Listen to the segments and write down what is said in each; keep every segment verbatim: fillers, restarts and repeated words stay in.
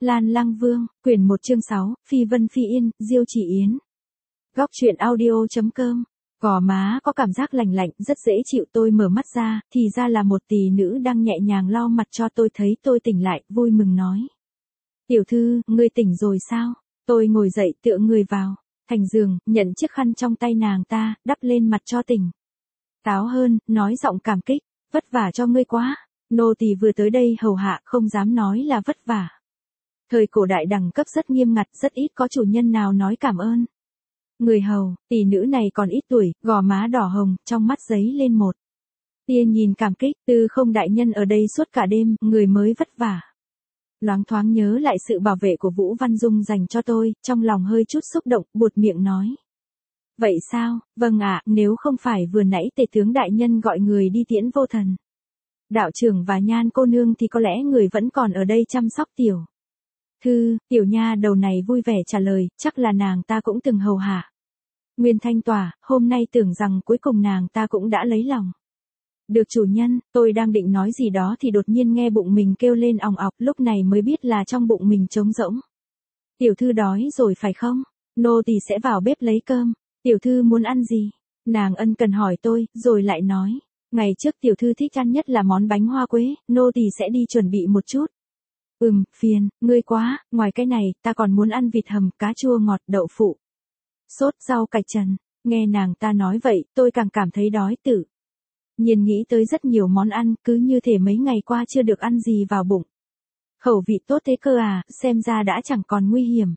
Lan Lăng Vương, quyển một chương sáu, Phi Vân Phi Yên, Diêu Chỉ Yến. Góc truyện audio.com. Gò má có cảm giác lành lạnh, rất dễ chịu. Tôi mở mắt ra, thì ra là một tỷ nữ đang nhẹ nhàng lau mặt cho tôi. Thấy tôi tỉnh lại, vui mừng nói: Tiểu thư, ngươi tỉnh rồi sao? Tôi ngồi dậy, tựa người vào thành giường, nhận chiếc khăn trong tay nàng ta, đắp lên mặt cho tỉnh táo hơn, nói giọng cảm kích: Vất vả cho ngươi quá. Nô tỳ vừa tới đây hầu hạ, không dám nói là vất vả. Thời cổ đại đẳng cấp rất nghiêm ngặt, rất ít có chủ nhân nào nói cảm ơn. Người hầu, tỷ nữ này còn ít tuổi, gò má đỏ hồng, trong mắt giấy lên một tia nhìn cảm kích. Tư không đại nhân ở đây suốt cả đêm, người mới vất vả. Loáng thoáng nhớ lại sự bảo vệ của Vũ Văn Dung dành cho tôi, trong lòng hơi chút xúc động, buột miệng nói: Vậy sao? Vâng ạ, nếu không phải vừa nãy tể tướng đại nhân gọi người đi tiễn Vô Thần đạo trưởng và Nhan cô nương thì có lẽ người vẫn còn ở đây chăm sóc tiểu thư. Tiểu nha đầu này vui vẻ trả lời, chắc là nàng ta cũng từng hầu hạ Nguyên Thanh Tòa, hôm nay tưởng rằng cuối cùng nàng ta cũng đã lấy lòng được chủ nhân. Tôi đang định nói gì đó thì đột nhiên nghe bụng mình kêu lên òng ọc, lúc này mới biết là trong bụng mình trống rỗng. Tiểu thư đói rồi phải không? Nô tỳ sẽ vào bếp lấy cơm. Tiểu thư muốn ăn gì? Nàng ân cần hỏi tôi, rồi lại nói: Ngày trước tiểu thư thích ăn nhất là món bánh hoa quế, nô tỳ sẽ đi chuẩn bị một chút. Ừm, phiền, ngươi quá, ngoài cái này, ta còn muốn ăn vịt hầm, cá chua ngọt, đậu phụ, sốt rau cải trần. Nghe nàng ta nói vậy, tôi càng cảm thấy đói tự nhiên, nghĩ tới rất nhiều món ăn, cứ như thể mấy ngày qua chưa được ăn gì vào bụng. Khẩu vị tốt thế cơ à, xem ra đã chẳng còn nguy hiểm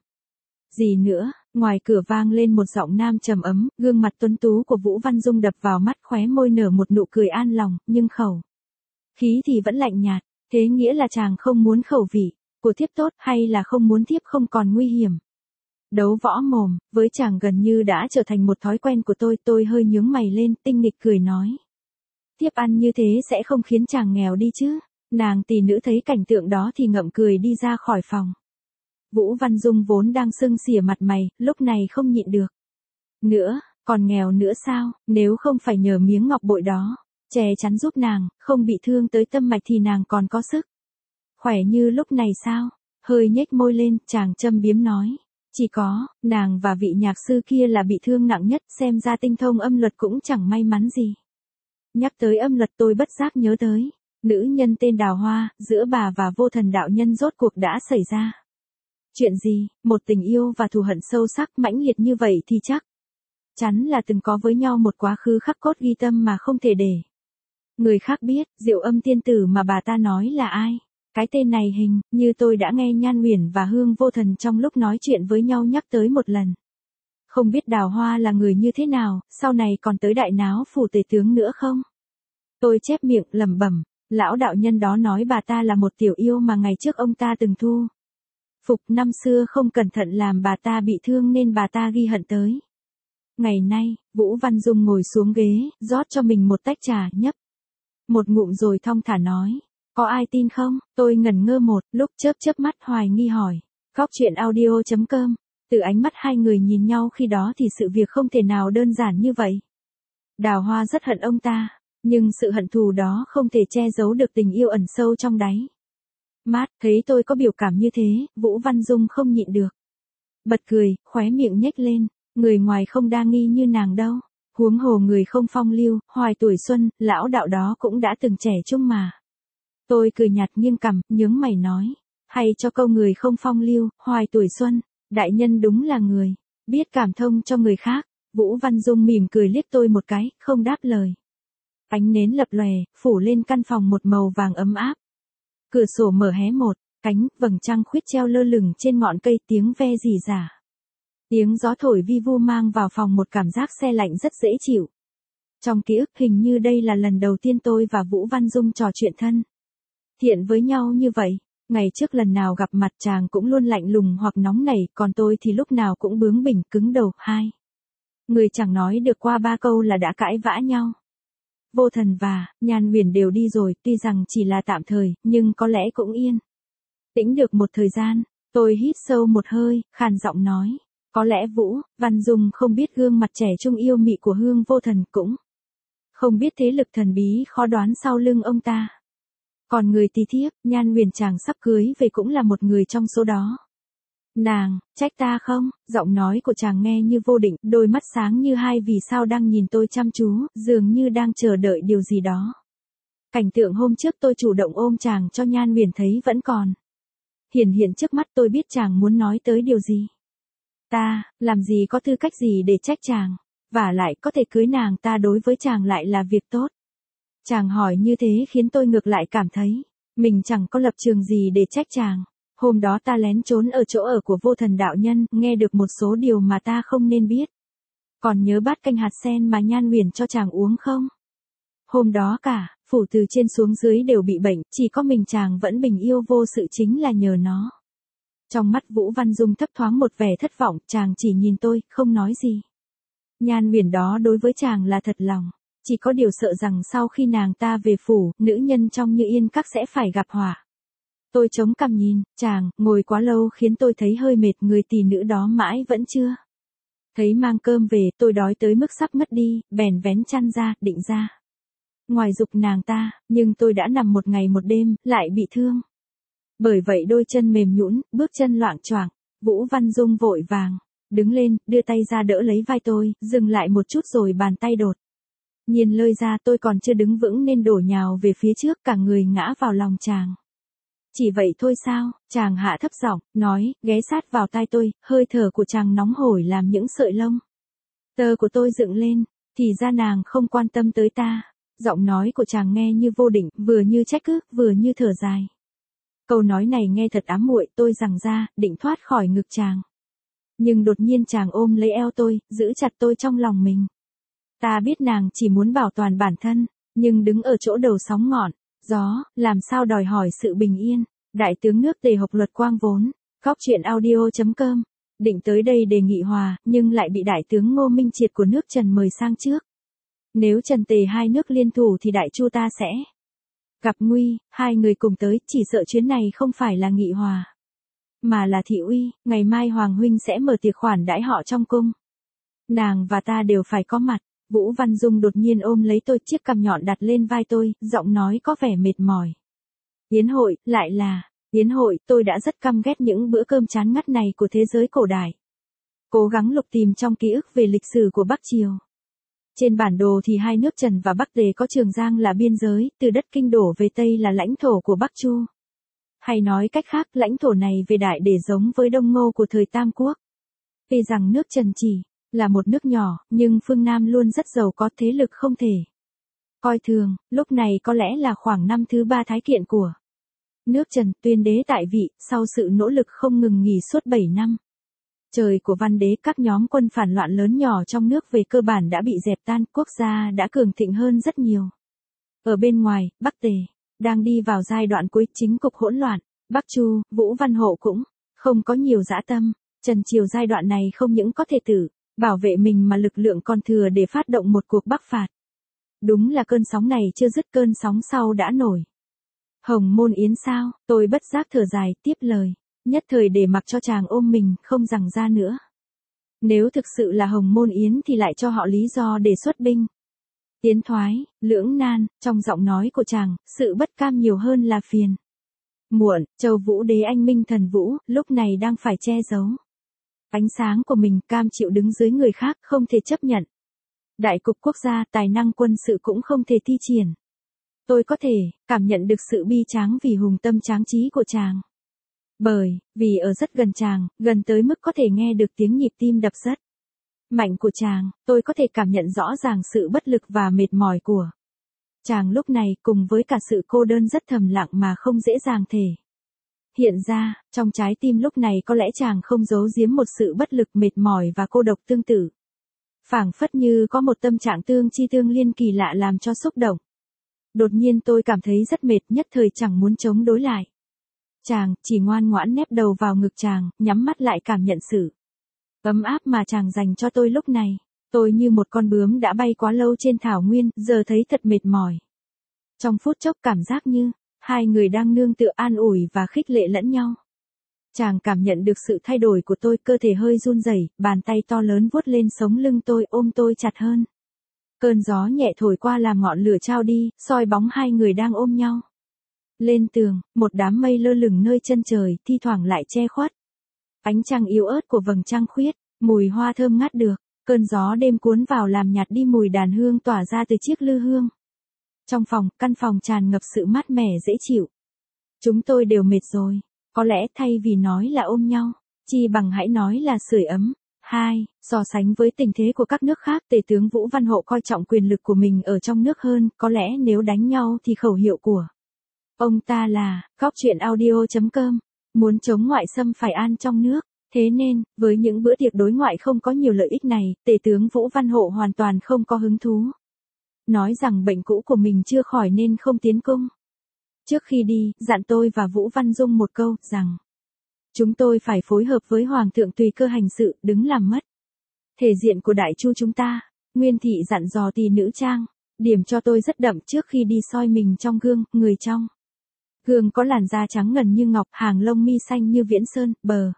gì nữa. Ngoài cửa vang lên một giọng nam trầm ấm, gương mặt tuấn tú của Vũ Văn Dung đập vào mắt, khóe môi nở một nụ cười an lòng, nhưng khẩu khí thì vẫn lạnh nhạt. Thế nghĩa là chàng không muốn khẩu vị của thiếp tốt, hay là không muốn thiếp không còn nguy hiểm? Đấu võ mồm, với chàng gần như đã trở thành một thói quen của tôi. Tôi hơi nhướng mày lên, tinh nghịch cười nói: Thiếp ăn như thế sẽ không khiến chàng nghèo đi chứ? Nàng tỷ nữ thấy cảnh tượng đó thì ngậm cười đi ra khỏi phòng. Vũ Văn Dung vốn đang sưng xỉa mặt mày, lúc này không nhịn được nữa, còn nghèo nữa sao? Nếu không phải nhờ miếng ngọc bội đó che chắn giúp nàng không bị thương tới tâm mạch thì nàng còn có sức khỏe như lúc này sao? Hơi nhếch môi lên, chàng châm biếm nói: Chỉ có nàng và vị nhạc sư kia là bị thương nặng nhất, xem ra tinh thông âm luật cũng chẳng may mắn gì. Nhắc tới âm luật tôi bất giác nhớ tới nữ nhân tên Đào Hoa, giữa bà và Vô Thần đạo nhân rốt cuộc đã xảy ra chuyện gì? Một tình yêu và thù hận sâu sắc mãnh liệt như vậy thì chắc chắn là từng có với nhau một quá khứ khắc cốt ghi tâm mà không thể để người khác biết. Diệu Âm tiên tử mà bà ta nói là ai? Cái tên này hình như tôi đã nghe Nhan Uyển và Hương Vô Thần trong lúc nói chuyện với nhau nhắc tới một lần. Không biết Đào Hoa là người như thế nào, sau này còn tới đại náo phủ tể tướng nữa không? Tôi chép miệng lẩm bẩm, lão đạo nhân đó nói bà ta là một tiểu yêu mà ngày trước ông ta từng thu phục, năm xưa không cẩn thận làm bà ta bị thương nên bà ta ghi hận tới. Ngày nay, Vũ Văn Dung ngồi xuống ghế, rót cho mình một tách trà, nhấp một ngụm rồi thong thả nói: Có ai tin không? Tôi ngẩn ngơ một lúc, chớp chớp mắt hoài nghi hỏi. Góc truyện audio.com. Từ ánh mắt hai người nhìn nhau khi đó thì sự việc không thể nào đơn giản như vậy. Đào Hoa rất hận ông ta, nhưng sự hận thù đó không thể che giấu được tình yêu ẩn sâu trong đáy mắt. Thấy tôi có biểu cảm như thế, Vũ Văn Dung không nhịn được bật cười, khóe miệng nhếch lên. Người ngoài không đa nghi như nàng đâu. Huống hồ người không phong lưu, hoài tuổi xuân, lão đạo đó cũng đã từng trẻ trung mà. Tôi cười nhạt nghiêng cằm, nhướng mày nói: Hay cho câu người không phong lưu, hoài tuổi xuân, đại nhân đúng là người biết cảm thông cho người khác. Vũ Văn Dung mỉm cười liếc tôi một cái, không đáp lời. Ánh nến lập lòe, phủ lên căn phòng một màu vàng ấm áp. Cửa sổ mở hé một cánh, vầng trăng khuyết treo lơ lửng trên ngọn cây, tiếng ve rỉ rả. Tiếng gió thổi vi vu mang vào phòng một cảm giác se lạnh rất dễ chịu. Trong ký ức hình như đây là lần đầu tiên tôi và Vũ Văn Dung trò chuyện thân thiện với nhau như vậy. Ngày trước lần nào gặp mặt chàng cũng luôn lạnh lùng hoặc nóng nảy, còn tôi thì lúc nào cũng bướng bỉnh cứng đầu. Hai người chẳng nói được qua ba câu là đã cãi vã nhau. Vô Thần và Nhan Uyển đều đi rồi, tuy rằng chỉ là tạm thời, nhưng có lẽ cũng yên tĩnh được một thời gian. Tôi hít sâu một hơi, khàn giọng nói: Có lẽ Vũ Văn Dung không biết gương mặt trẻ trung yêu mị của Hương Vô Thần, cũng không biết thế lực thần bí khó đoán sau lưng ông ta. Còn người tí thiếp, Nhan Huyền chàng sắp cưới về cũng là một người trong số đó. Nàng, trách ta không? Giọng nói của chàng nghe như vô định, đôi mắt sáng như hai vì sao đang nhìn tôi chăm chú, dường như đang chờ đợi điều gì đó. Cảnh tượng hôm trước tôi chủ động ôm chàng cho Nhan Huyền thấy vẫn còn hiển hiện trước mắt, tôi biết chàng muốn nói tới điều gì. Ta, làm gì có tư cách gì để trách chàng, vả lại có thể cưới nàng ta đối với chàng lại là việc tốt. Chàng hỏi như thế khiến tôi ngược lại cảm thấy mình chẳng có lập trường gì để trách chàng. Hôm đó ta lén trốn ở chỗ ở của Vô Thần đạo nhân, nghe được một số điều mà ta không nên biết. Còn nhớ bát canh hạt sen mà Nhan Huyền cho chàng uống không? Hôm đó cả, phủ từ trên xuống dưới đều bị bệnh, chỉ có mình chàng vẫn bình yêu vô sự, chính là nhờ nó. Trong mắt Vũ Văn Dung thấp thoáng một vẻ thất vọng, chàng chỉ nhìn tôi, không nói gì. Nhan Huyền đó đối với chàng là thật lòng, chỉ có điều sợ rằng sau khi nàng ta về phủ, nữ nhân trong Như Yên Các sẽ phải gặp họa. Tôi chống cằm nhìn, chàng, ngồi quá lâu khiến tôi thấy hơi mệt, người tỷ nữ đó mãi vẫn chưa thấy mang cơm về, tôi đói tới mức sắp ngất đi, bèn vén chăn ra, định ra ngoài giục nàng ta, nhưng tôi đã nằm một ngày một đêm, lại bị thương. Bởi vậy đôi chân mềm nhũn, bước chân loạng choạng. Vũ Văn Dung vội vàng đứng lên, đưa tay ra đỡ lấy vai tôi, dừng lại một chút rồi bàn tay đột nhiên lơi ra, tôi còn chưa đứng vững nên đổ nhào về phía trước, cả người ngã vào lòng chàng. Chỉ vậy thôi sao? Chàng hạ thấp giọng, nói, ghé sát vào tai tôi, hơi thở của chàng nóng hổi làm những sợi lông tơ của tôi dựng lên, thì ra nàng không quan tâm tới ta. Giọng nói của chàng nghe như vô định, vừa như trách cứ, vừa như thở dài. Câu nói này nghe thật ám muội, tôi giằng ra, định thoát khỏi ngực chàng. Nhưng đột nhiên chàng ôm lấy eo tôi, giữ chặt tôi trong lòng mình. Ta biết nàng chỉ muốn bảo toàn bản thân, nhưng đứng ở chỗ đầu sóng ngọn gió, làm sao đòi hỏi sự bình yên. Đại tướng nước Tề Học Luật Quang vốn, góc truyện audio chấm com, định tới đây đề nghị hòa, nhưng lại bị đại tướng Ngô Minh Triệt của nước Trần mời sang trước. Nếu Trần Tề hai nước liên thủ thì đại chu ta sẽ gặp nguy, hai người cùng tới, chỉ sợ chuyến này không phải là nghị hòa, mà là thị uy, ngày mai Hoàng huynh sẽ mở tiệc khoản đãi họ trong cung. Nàng và ta đều phải có mặt. Vũ Văn Dung đột nhiên ôm lấy tôi, chiếc cằm nhọn đặt lên vai tôi, giọng nói có vẻ mệt mỏi. Yến hội, lại là yến hội, tôi đã rất căm ghét những bữa cơm chán ngắt này của thế giới cổ đại. Cố gắng lục tìm trong ký ức về lịch sử của Bắc Triều. Trên bản đồ thì hai nước Trần và Bắc Tề có Trường Giang là biên giới, từ đất kinh đổ về Tây là lãnh thổ của Bắc Chu. Hay nói cách khác, lãnh thổ này về đại để giống với Đông Ngô của thời Tam Quốc. Vì rằng nước Trần chỉ là một nước nhỏ, nhưng phương Nam luôn rất giàu có, thế lực không thể coi thường. Lúc này có lẽ là khoảng năm thứ ba thái kiện của nước Trần, tuyên đế tại vị, sau sự nỗ lực không ngừng nghỉ suốt bảy năm trời của văn đế, các nhóm quân phản loạn lớn nhỏ trong nước về cơ bản đã bị dẹp tan, quốc gia đã cường thịnh hơn rất nhiều. Ở bên ngoài, Bắc Tề đang đi vào giai đoạn cuối, chính cục hỗn loạn. Bắc Chu, Vũ Văn Hộ cũng không có nhiều dã tâm. Trần Triều giai đoạn này không những có thể tự bảo vệ mình mà lực lượng còn thừa để phát động một cuộc bắc phạt. Đúng là cơn sóng này chưa dứt, cơn sóng sau đã nổi. Hồng Môn Yến sao? Tôi bất giác thở dài, tiếp lời. Nhất thời để mặc cho chàng ôm mình, không giằng ra nữa. Nếu thực sự là Hồng Môn Yến thì lại cho họ lý do để xuất binh. Tiến thoái, lưỡng nan, trong giọng nói của chàng, sự bất cam nhiều hơn là phiền muộn. Châu Vũ đế anh minh thần Vũ, lúc này đang phải che giấu ánh sáng của mình, cam chịu đứng dưới người khác, không thể chấp nhận. Đại cục quốc gia, tài năng quân sự cũng không thể thi triển. Tôi có thể cảm nhận được sự bi tráng vì hùng tâm tráng trí của chàng. Bởi vì ở rất gần chàng, gần tới mức có thể nghe được tiếng nhịp tim đập rất mạnh của chàng, tôi có thể cảm nhận rõ ràng sự bất lực và mệt mỏi của chàng lúc này, cùng với cả sự cô đơn rất thầm lặng mà không dễ dàng thể hiện ra. Trong trái tim lúc này có lẽ chàng không giấu giếm một sự bất lực, mệt mỏi và cô độc tương tự. Phảng phất như có một tâm trạng tương chi tương liên kỳ lạ làm cho xúc động. Đột nhiên tôi cảm thấy rất mệt, nhất thời chẳng muốn chống đối lại chàng, chỉ ngoan ngoãn nép đầu vào ngực chàng, nhắm mắt lại cảm nhận sự ấm áp mà chàng dành cho tôi lúc này. Tôi như một con bướm đã bay quá lâu trên thảo nguyên, giờ thấy thật mệt mỏi. Trong phút chốc cảm giác như hai người đang nương tựa an ủi và khích lệ lẫn nhau. Chàng cảm nhận được sự thay đổi của tôi, cơ thể hơi run rẩy, bàn tay to lớn vuốt lên sống lưng tôi, ôm tôi chặt hơn. Cơn gió nhẹ thổi qua làm ngọn lửa trao đi, soi bóng hai người đang ôm nhau. Lên tường, một đám mây lơ lửng nơi chân trời, thi thoảng lại che khuất ánh trăng yếu ớt của vầng trăng khuyết, mùi hoa thơm ngát được, cơn gió đêm cuốn vào làm nhạt đi mùi đàn hương tỏa ra từ chiếc lư hương. Trong phòng, căn phòng tràn ngập sự mát mẻ dễ chịu. Chúng tôi đều mệt rồi, có lẽ thay vì nói là ôm nhau, chi bằng hãy nói là sưởi ấm. Hai, so sánh với tình thế của các nước khác, tể tướng Vũ Văn Hộ coi trọng quyền lực của mình ở trong nước hơn, có lẽ nếu đánh nhau thì khẩu hiệu của ông ta là, góc truyện audio chấm com, muốn chống ngoại xâm phải an trong nước. Thế nên, với những bữa tiệc đối ngoại không có nhiều lợi ích này, tể tướng Vũ Văn Hộ hoàn toàn không có hứng thú. Nói rằng bệnh cũ của mình chưa khỏi nên không tiến cung. Trước khi đi, dặn tôi và Vũ Văn Dung một câu, rằng chúng tôi phải phối hợp với Hoàng thượng tùy cơ hành sự, đứng làm mất thể diện của đại chu chúng ta. Nguyên thị dặn dò tỳ nữ trang, điểm cho tôi rất đậm trước khi đi soi mình trong gương, người trong gương có làn da trắng ngần như ngọc, hàng lông mi xanh như viễn sơn, bờ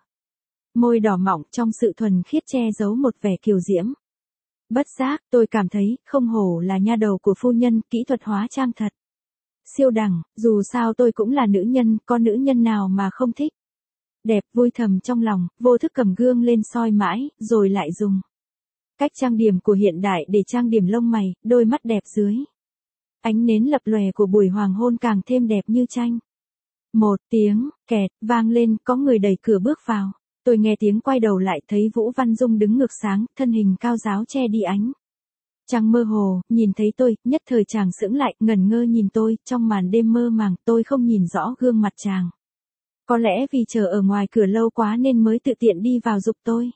môi đỏ mọng trong sự thuần khiết che giấu một vẻ kiều diễm. Bất giác, tôi cảm thấy, không hổ là nha đầu của phu nhân, kỹ thuật hóa trang thật siêu đẳng, dù sao tôi cũng là nữ nhân, có nữ nhân nào mà không thích. Đẹp, vui thầm trong lòng, vô thức cầm gương lên soi mãi, rồi lại dùng cách trang điểm của hiện đại để trang điểm lông mày, đôi mắt đẹp dưới ánh nến lập lòe của buổi hoàng hôn càng thêm đẹp như tranh. Một tiếng, kẹt, vang lên, có người đẩy cửa bước vào. Tôi nghe tiếng quay đầu lại thấy Vũ Văn Dung đứng ngược sáng, thân hình cao ráo che đi ánh trăng mơ hồ, nhìn thấy tôi, nhất thời chàng sững lại, ngẩn ngơ nhìn tôi, trong màn đêm mơ màng, tôi không nhìn rõ gương mặt chàng. Có lẽ vì chờ ở ngoài cửa lâu quá nên mới tự tiện đi vào giục tôi.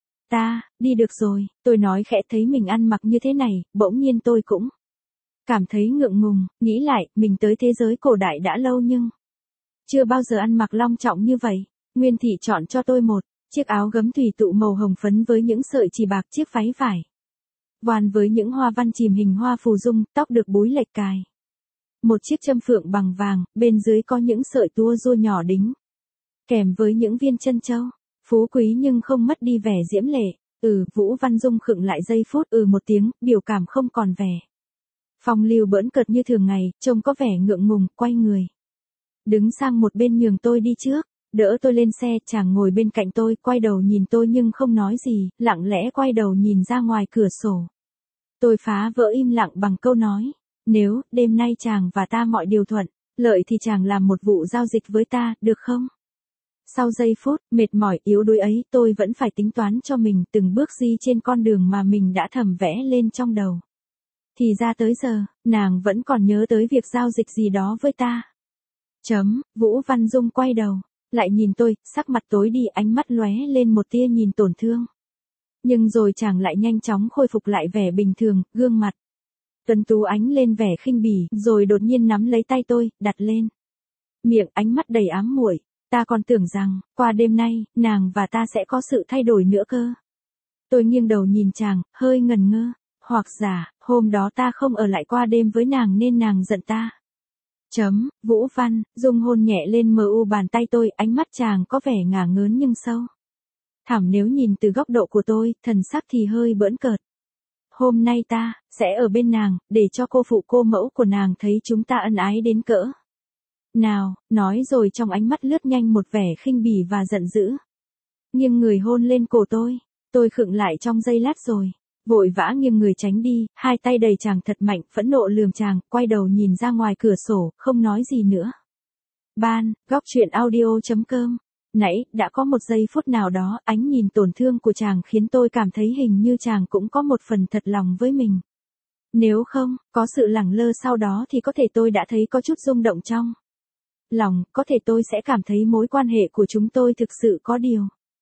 Ta, đi được rồi, tôi nói khẽ, thấy mình ăn mặc như thế này, bỗng nhiên tôi cũng cảm thấy ngượng ngùng, nghĩ lại, mình tới thế giới cổ đại đã lâu nhưng chưa bao giờ ăn mặc long trọng như vậy. Nguyên thị chọn cho tôi một chiếc áo gấm thủy tụ màu hồng phấn với những sợi chỉ bạc, chiếc váy vải voan với những hoa văn chìm hình hoa phù dung, tóc được búi lệch cài. Một chiếc châm phượng bằng vàng, bên dưới có những sợi tua rua nhỏ đính, kèm với những viên chân châu. Phú quý nhưng không mất đi vẻ diễm lệ. Ừ, Vũ Văn Dung khựng lại giây phút, ừ một tiếng, biểu cảm không còn vẻ phong lưu bỡn cợt như thường ngày, trông có vẻ ngượng ngùng, quay người đứng sang một bên nhường tôi đi trước, đỡ tôi lên xe. Chàng ngồi bên cạnh tôi, quay đầu nhìn tôi nhưng không nói gì, lặng lẽ quay đầu nhìn ra ngoài cửa sổ. Tôi phá vỡ im lặng bằng câu nói, nếu đêm nay chàng và ta mọi điều thuận lợi thì chàng làm một vụ giao dịch với ta, được không? Sau giây phút mệt mỏi yếu đuối ấy, tôi vẫn phải tính toán cho mình từng bước đi trên con đường mà mình đã thầm vẽ lên trong đầu. Thì ra tới giờ, nàng vẫn còn nhớ tới việc giao dịch gì đó với ta. Chấm, Vũ Văn Dung quay đầu lại nhìn tôi, sắc mặt tối đi, ánh mắt lóe lên một tia nhìn tổn thương. Nhưng rồi chàng lại nhanh chóng khôi phục lại vẻ bình thường, gương mặt tuấn tú ánh lên vẻ khinh bỉ, rồi đột nhiên nắm lấy tay tôi, đặt lên miệng, ánh mắt đầy ám muội. Ta còn tưởng rằng, qua đêm nay, nàng và ta sẽ có sự thay đổi nữa cơ. Tôi nghiêng đầu nhìn chàng, hơi ngần ngơ. Hoặc giả, hôm đó ta không ở lại qua đêm với nàng nên nàng giận ta. Chấm, Vũ Văn Dung hôn nhẹ lên mờ u bàn tay tôi, ánh mắt chàng có vẻ ngả ngớn nhưng sâu thẳm. Nếu nhìn từ góc độ của tôi, thần sắc thì hơi bỡn cợt. Hôm nay ta sẽ ở bên nàng, để cho cô phụ cô mẫu của nàng thấy chúng ta ân ái đến cỡ nào. Nói rồi trong ánh mắt lướt nhanh một vẻ khinh bỉ và giận dữ. Nghiêng người hôn lên cổ tôi. Tôi khựng lại trong giây lát rồi vội vã nghiêng người tránh đi, hai tay đầy chàng thật mạnh, phẫn nộ lườm chàng, quay đầu nhìn ra ngoài cửa sổ, không nói gì nữa. Ban, góc truyện audio chấm com. Nãy, đã có một giây phút nào đó, ánh nhìn tổn thương của chàng khiến tôi cảm thấy hình như chàng cũng có một phần thật lòng với mình. Nếu không, có sự lẳng lơ sau đó thì có thể tôi đã thấy có chút rung động trong lòng, có thể tôi sẽ cảm thấy mối quan hệ của chúng tôi thực sự có điều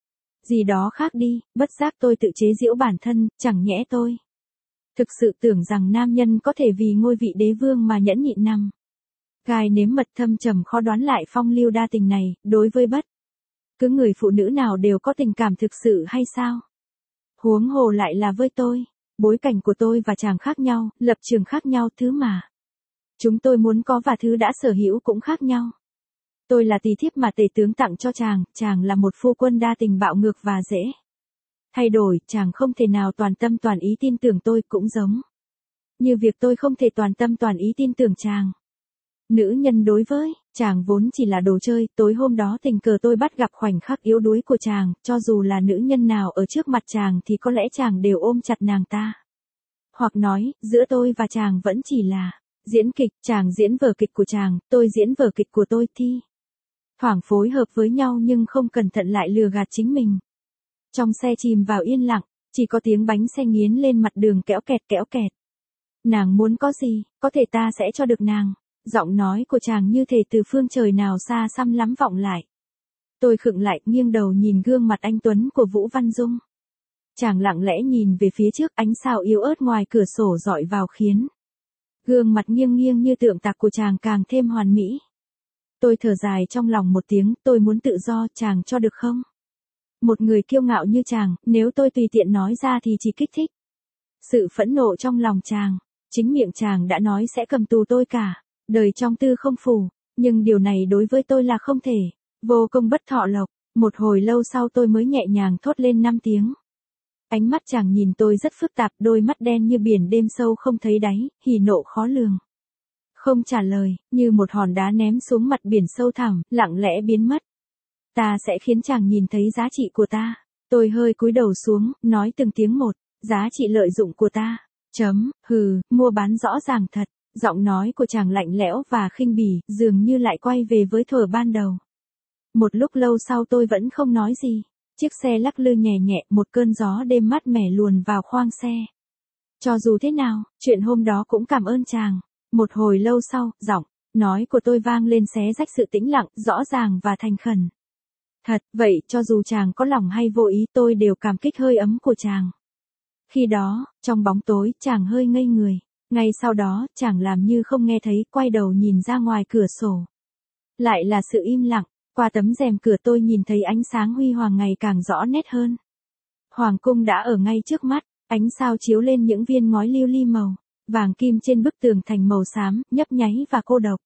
gì đó khác đi. Bất giác tôi tự chế giễu bản thân, chẳng nhẽ tôi thực sự tưởng rằng nam nhân có thể vì ngôi vị đế vương mà nhẫn nhịn nằm gai nếm mật thâm trầm khó đoán lại phong lưu đa tình này, đối với bất cứ người phụ nữ nào đều có tình cảm thực sự hay sao? Huống hồ lại là với tôi. Bối cảnh của tôi và chàng khác nhau, lập trường khác nhau, thứ mà chúng tôi muốn có và thứ đã sở hữu cũng khác nhau. Tôi là tỳ thiếp mà tể tướng tặng cho chàng, chàng là một phu quân đa tình bạo ngược và dễ thay đổi, chàng không thể nào toàn tâm toàn ý tin tưởng tôi, cũng giống như việc tôi không thể toàn tâm toàn ý tin tưởng chàng. Nữ nhân đối với Chàng vốn chỉ là đồ chơi, tối hôm đó tình cờ tôi bắt gặp khoảnh khắc yếu đuối của chàng, cho dù là nữ nhân nào ở trước mặt chàng thì có lẽ chàng đều ôm chặt nàng ta. Hoặc nói, giữa tôi và chàng vẫn chỉ là diễn kịch, chàng diễn vở kịch của chàng, tôi diễn vở kịch của tôi, thi thoảng phối hợp với nhau nhưng không cẩn thận lại lừa gạt chính mình. Trong xe chìm vào yên lặng, chỉ có tiếng bánh xe nghiến lên mặt đường kéo kẹt kéo kẹt. Nàng muốn có gì, có thể ta sẽ cho được nàng. Giọng nói của chàng như thể từ phương trời nào xa xăm lắm vọng lại. Tôi khựng lại, nghiêng đầu nhìn gương mặt anh tuấn của Vũ Văn Dung. Chàng lặng lẽ nhìn về phía trước, ánh sao yếu ớt ngoài cửa sổ dọi vào khiến gương mặt nghiêng nghiêng như tượng tạc của chàng càng thêm hoàn mỹ. Tôi thở dài trong lòng một tiếng, tôi muốn tự do, chàng cho được không? Một người kiêu ngạo như chàng, nếu tôi tùy tiện nói ra thì chỉ kích thích sự phẫn nộ trong lòng chàng. Chính miệng chàng đã nói sẽ cầm tù tôi cả đời trong tư không phủ, nhưng điều này đối với tôi là không thể, vô công bất thọ lộc. Một hồi lâu sau tôi mới nhẹ nhàng thốt lên năm tiếng. Ánh mắt chàng nhìn tôi rất phức tạp, đôi mắt đen như biển đêm sâu không thấy đáy, hỉ nộ khó lường. Không trả lời, như một hòn đá ném xuống mặt biển sâu thẳm, lặng lẽ biến mất. Ta sẽ khiến chàng nhìn thấy giá trị của ta. Tôi hơi cúi đầu xuống, nói từng tiếng một, giá trị lợi dụng của ta. Chấm, hừ, mua bán rõ ràng thật. Giọng nói của chàng lạnh lẽo và khinh bỉ, dường như lại quay về với thuở ban đầu. Một lúc lâu sau tôi vẫn không nói gì. Chiếc xe lắc lư nhẹ nhẹ, một cơn gió đêm mát mẻ luồn vào khoang xe. Cho dù thế nào, chuyện hôm đó cũng cảm ơn chàng. Một hồi lâu sau, giọng nói của tôi vang lên xé rách sự tĩnh lặng, rõ ràng và thành khẩn. Thật, vậy, cho dù chàng có lòng hay vô ý tôi đều cảm kích hơi ấm của chàng. Khi đó, trong bóng tối, chàng hơi ngây người. Ngay sau đó, chàng làm như không nghe thấy, quay đầu nhìn ra ngoài cửa sổ. Lại là sự im lặng, qua tấm rèm cửa tôi nhìn thấy ánh sáng huy hoàng ngày càng rõ nét hơn. Hoàng cung đã ở ngay trước mắt, ánh sao chiếu lên những viên ngói lưu ly màu vàng kim trên bức tường thành màu xám, nhấp nháy và cô độc.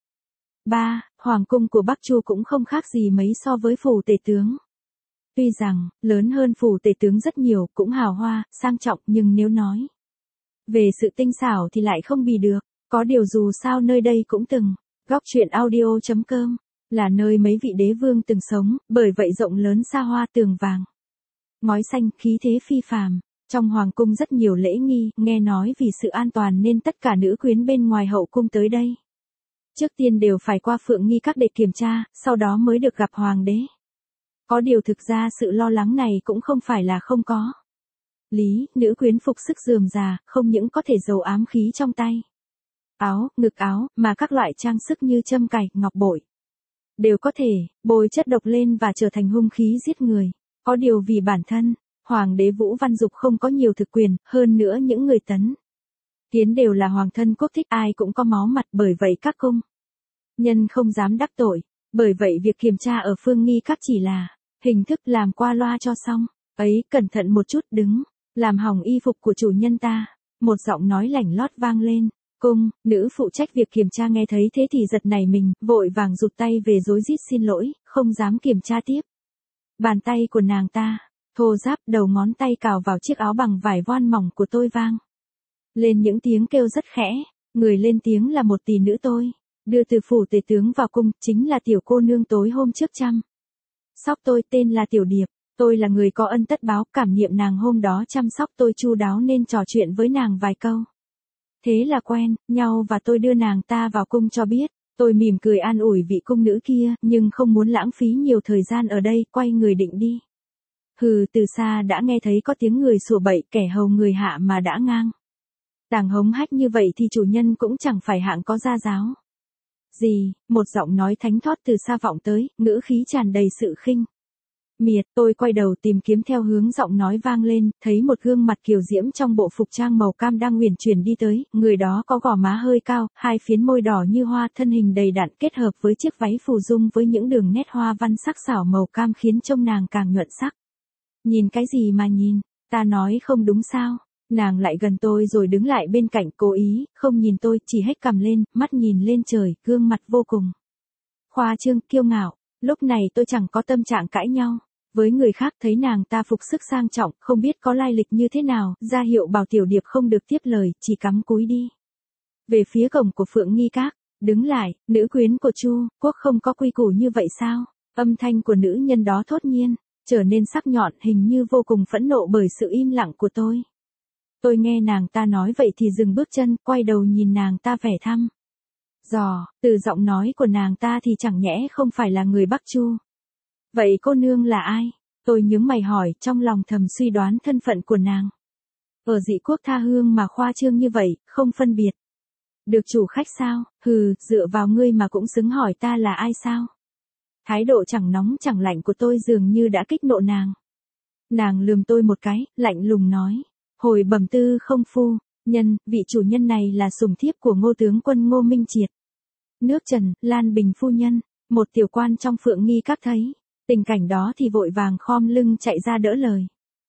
ba. Hoàng cung của Bắc Chu cũng không khác gì mấy so với phủ tể tướng. Tuy rằng, lớn hơn phủ tể tướng rất nhiều, cũng hào hoa, sang trọng, nhưng nếu nói về sự tinh xảo thì lại không bì được. Có điều dù sao nơi đây cũng từng, góc truyện audio chấm com, là nơi mấy vị đế vương từng sống, bởi vậy rộng lớn xa hoa, tường vàng, ngói xanh, khí thế phi phàm. Trong hoàng cung rất nhiều lễ nghi, nghe nói vì sự an toàn nên tất cả nữ quyến bên ngoài hậu cung tới đây trước tiên đều phải qua phượng nghi các để kiểm tra, sau đó mới được gặp hoàng đế. Có điều thực ra sự lo lắng này cũng không phải là không có lý, nữ quyến phục sức rườm rà, không những có thể giấu ám khí trong tay, áo, ngực áo, mà các loại trang sức như châm cài, ngọc bội đều có thể bôi chất độc lên và trở thành hung khí giết người. Có điều vì bản thân Hoàng đế Vũ Văn Dục không có nhiều thực quyền, hơn nữa những người tấn tiến đều là hoàng thân quốc thích, ai cũng có máu mặt, bởi vậy các cung nhân không dám đắc tội. Bởi vậy việc kiểm tra ở Phương Nghi các chỉ là hình thức làm qua loa cho xong. Ấy, cẩn thận một chút, đừng làm hỏng y phục của chủ nhân ta. Một giọng nói lảnh lót vang lên. Cung nữ phụ trách việc kiểm tra nghe thấy thế thì giật nảy mình, vội vàng rụt tay về rối rít xin lỗi, không dám kiểm tra tiếp. Bàn tay của nàng ta thô ráp, đầu ngón tay cào vào chiếc áo bằng vải voan mỏng của tôi vang lên những tiếng kêu rất khẽ. Người lên tiếng là một tỷ nữ tôi đưa từ phủ tể tướng vào cung, chính là tiểu cô nương tối hôm trước chăm sóc tôi, tên là Tiểu Điệp. Tôi là người có ân tất báo, cảm niệm nàng hôm đó chăm sóc tôi chu đáo nên trò chuyện với nàng vài câu. Thế là quen nhau và tôi đưa nàng ta vào cung cho biết. Tôi mỉm cười an ủi vị cung nữ kia, nhưng không muốn lãng phí nhiều thời gian ở đây, quay người định đi. Hừ, từ xa đã nghe thấy có tiếng người sủa bậy, kẻ hầu người hạ mà đã ngang tàng hống hách như vậy thì chủ nhân cũng chẳng phải hạng có gia giáo gì. Một giọng nói thánh thót từ xa vọng tới, ngữ khí tràn đầy sự khinh miệt. Tôi quay đầu tìm kiếm theo hướng giọng nói vang lên, thấy một gương mặt kiều diễm trong bộ phục trang màu cam đang uyển chuyển đi tới. Người đó có gò má hơi cao, hai phiến môi đỏ như hoa, thân hình đầy đặn kết hợp với chiếc váy phù dung với những đường nét hoa văn sắc sảo màu cam khiến trông nàng càng nhuận sắc. Nhìn cái gì mà nhìn, ta nói không đúng sao? Nàng lại gần tôi rồi đứng lại bên cạnh, cố ý không nhìn tôi, chỉ hếch cằm lên, mắt nhìn lên trời, gương mặt vô cùng khoa trương, kiêu ngạo. Lúc này tôi chẳng có tâm trạng cãi nhau với người khác, thấy nàng ta phục sức sang trọng, không biết có lai lịch như thế nào, ra hiệu bảo Tiểu Điệp không được tiếp lời, chỉ cắm cúi đi về phía cổng của Phượng Nghi Các. Đứng lại, nữ quyến của Chu Quốc không có quy củ như vậy sao? Âm thanh của nữ nhân đó thốt nhiên, trở nên sắc nhọn, hình như vô cùng phẫn nộ bởi sự im lặng của tôi. Tôi nghe nàng ta nói vậy thì dừng bước chân, quay đầu nhìn nàng ta vẻ thăm dò, từ giọng nói của nàng ta thì chẳng nhẽ không phải là người Bắc Chu. Vậy cô nương là ai? Tôi nhướng mày hỏi, trong lòng thầm suy đoán thân phận của nàng. Ở dị quốc tha hương mà khoa trương như vậy, không phân biệt được chủ khách sao? Hừ, dựa vào ngươi mà cũng xứng hỏi ta là ai sao? Thái độ chẳng nóng chẳng lạnh của tôi dường như đã kích nộ nàng. Nàng lườm tôi một cái, lạnh lùng nói. Hồi bẩm tư không phu, nhân, vị chủ nhân này là sủng thiếp của Ngô tướng quân Ngô Minh Triệt. Nước Trần, Lan Bình phu nhân, một tiểu quan trong Phượng Nghi Các thấy. Tình cảnh đó thì vội vàng khom lưng chạy ra đỡ lời.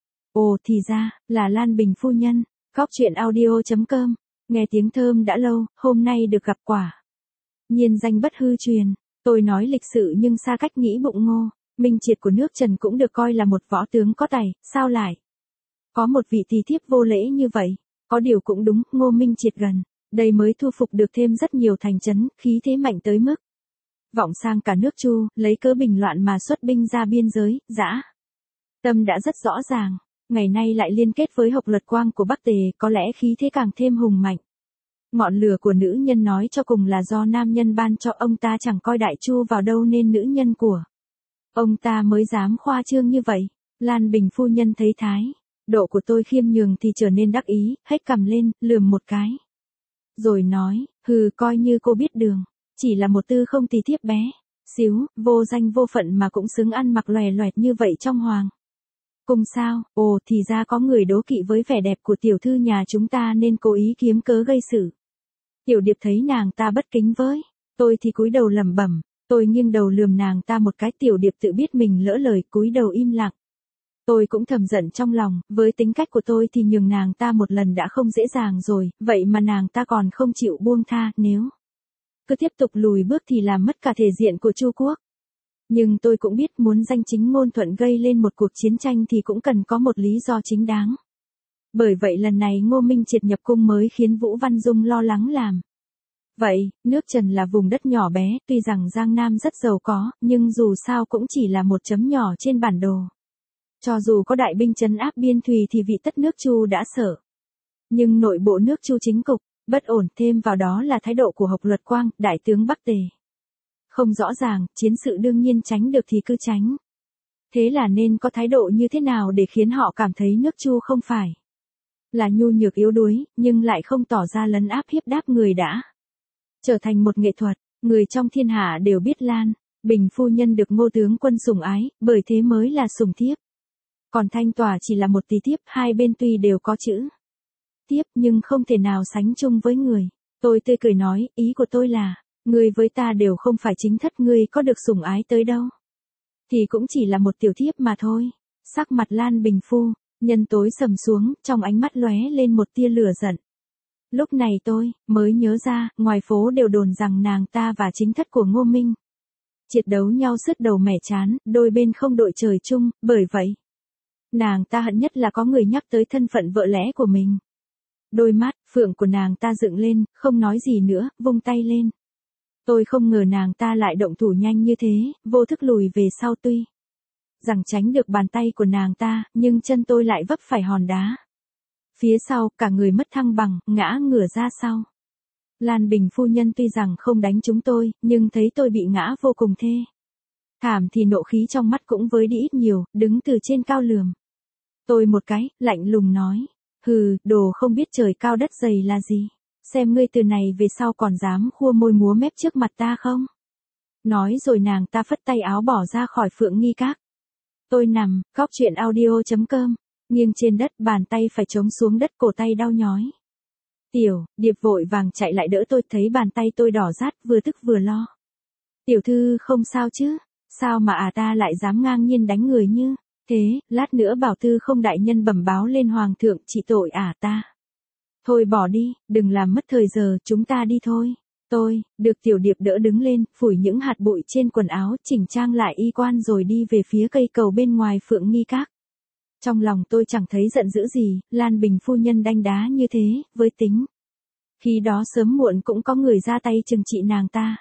Ồ thì ra, là Lan Bình phu nhân. Góc truyện audio chấm com. Nghe tiếng thơm đã lâu, hôm nay được gặp quả nhiên danh bất hư truyền. Tôi nói lịch sự nhưng xa cách nghĩ bụng Ngô Minh Triệt của nước Trần cũng được coi là một võ tướng có tài, sao lại có một vị tỳ thiếp vô lễ như vậy? Có điều cũng đúng, Ngô Minh Triệt gần đây mới thu phục được thêm rất nhiều thành trấn, khí thế mạnh tới mức vọng sang cả nước Chu, lấy cớ bình loạn mà xuất binh ra biên giới, dã tâm đã rất rõ ràng. Ngày nay lại liên kết với Hộc Luật Quang của Bắc Tề, có lẽ khí thế càng thêm hùng mạnh. Ngọn lửa của nữ nhân nói cho cùng là do nam nhân ban cho, ông ta chẳng coi Đại Chu vào đâu nên nữ nhân của ông ta mới dám khoa trương như vậy. Lan Bình phu nhân thấy thái độ của tôi khiêm nhường thì trở nên đắc ý, hét cằm lên, lườm một cái. Rồi nói, hừ, coi như cô biết đường, chỉ là một tư không tỳ thiếp bé xíu, vô danh vô phận mà cũng xứng ăn mặc lòe loẹt như vậy trong hoàng cung sao? Ồ, thì ra có người đố kỵ với vẻ đẹp của tiểu thư nhà chúng ta nên cố ý kiếm cớ gây sự. Tiểu Điệp thấy nàng ta bất kính với tôi thì cúi đầu lẩm bẩm. Tôi nghiêng đầu lườm nàng ta một cái. Tiểu Điệp tự biết mình lỡ lời, cúi đầu im lặng. Tôi cũng thầm giận trong lòng, với tính cách của tôi thì nhường nàng ta một lần đã không dễ dàng rồi, vậy mà nàng ta còn không chịu buông tha, nếu cứ tiếp tục lùi bước thì làm mất cả thể diện của Chu Quốc. Nhưng tôi cũng biết muốn danh chính ngôn thuận gây lên một cuộc chiến tranh thì cũng cần có một lý do chính đáng. Bởi vậy lần này Ngô Minh Triệt nhập cung mới khiến Vũ Văn Dung lo lắng làm. Vậy, nước Trần là vùng đất nhỏ bé, tuy rằng Giang Nam rất giàu có, nhưng dù sao cũng chỉ là một chấm nhỏ trên bản đồ. Cho dù có đại binh trấn áp biên thùy thì vị tất nước Chu đã sợ. Nhưng nội bộ nước Chu chính cục bất ổn, thêm vào đó là thái độ của Hộc Luật Quang, đại tướng Bắc Tề không rõ ràng, chiến sự đương nhiên tránh được thì cứ tránh. Thế là nên có thái độ như thế nào để khiến họ cảm thấy nước Chu không phải là nhu nhược yếu đuối, nhưng lại không tỏ ra lấn áp hiếp đáp người đã trở thành một nghệ thuật. Người trong thiên hạ đều biết Lan Bình phu nhân được Ngô tướng quân sủng ái, bởi thế mới là sủng thiếp. Còn Thanh Tỏa chỉ là một tỳ thiếp, hai bên tuy đều có chữ tiếp nhưng không thể nào sánh chung với người. Tôi tươi cười nói, ý của tôi là ngươi với ta đều không phải chính thất, ngươi có được sủng ái tới đâu thì cũng chỉ là một tiểu thiếp mà thôi. Sắc mặt Lan Bình phu nhân tối sầm xuống, trong ánh mắt lóe lên một tia lửa giận. Lúc này tôi mới nhớ ra, ngoài phố đều đồn rằng nàng ta và chính thất của Ngô Minh triệt đấu nhau sứt đầu mẻ chán, đôi bên không đội trời chung, bởi vậy nàng ta hận nhất là có người nhắc tới thân phận vợ lẽ của mình. Đôi mắt phượng của nàng ta dựng lên, không nói gì nữa, vung tay lên. Tôi không ngờ nàng ta lại động thủ nhanh như thế, vô thức lùi về sau, tuy rằng tránh được bàn tay của nàng ta, nhưng chân tôi lại vấp phải hòn đá phía sau, cả người mất thăng bằng, ngã ngửa ra sau. Lan Bình phu nhân tuy rằng không đánh chúng tôi, nhưng thấy tôi bị ngã vô cùng thê thảm thì nộ khí trong mắt cũng với đi ít nhiều, đứng từ trên cao lườm tôi một cái, lạnh lùng nói, hừ, đồ không biết trời cao đất dày là gì. Xem ngươi từ này về sau còn dám khua môi múa mép trước mặt ta không? Nói rồi nàng ta phất tay áo bỏ ra khỏi Phượng Nghi Các. Tôi nằm, góc truyện audio chấm com, nghiêng trên đất, bàn tay phải chống xuống đất, cổ tay đau nhói. Tiểu Điệp vội vàng chạy lại đỡ tôi, thấy bàn tay tôi đỏ rát, vừa tức vừa lo. Tiểu thư không sao chứ? Sao mà à ta lại dám ngang nhiên đánh người như thế? Lát nữa bảo tư không đại nhân bẩm báo lên hoàng thượng trị tội à ta. Thôi bỏ đi, đừng làm mất thời giờ, chúng ta đi thôi. Tôi được Tiểu Điệp đỡ đứng lên, phủi những hạt bụi trên quần áo, chỉnh trang lại y quan rồi đi về phía cây cầu bên ngoài Phượng Nghi Các. Trong lòng tôi chẳng thấy giận dữ gì, Lan Bình phu nhân đanh đá như thế, với tính Khi đó sớm muộn cũng có người ra tay trừng trị nàng ta.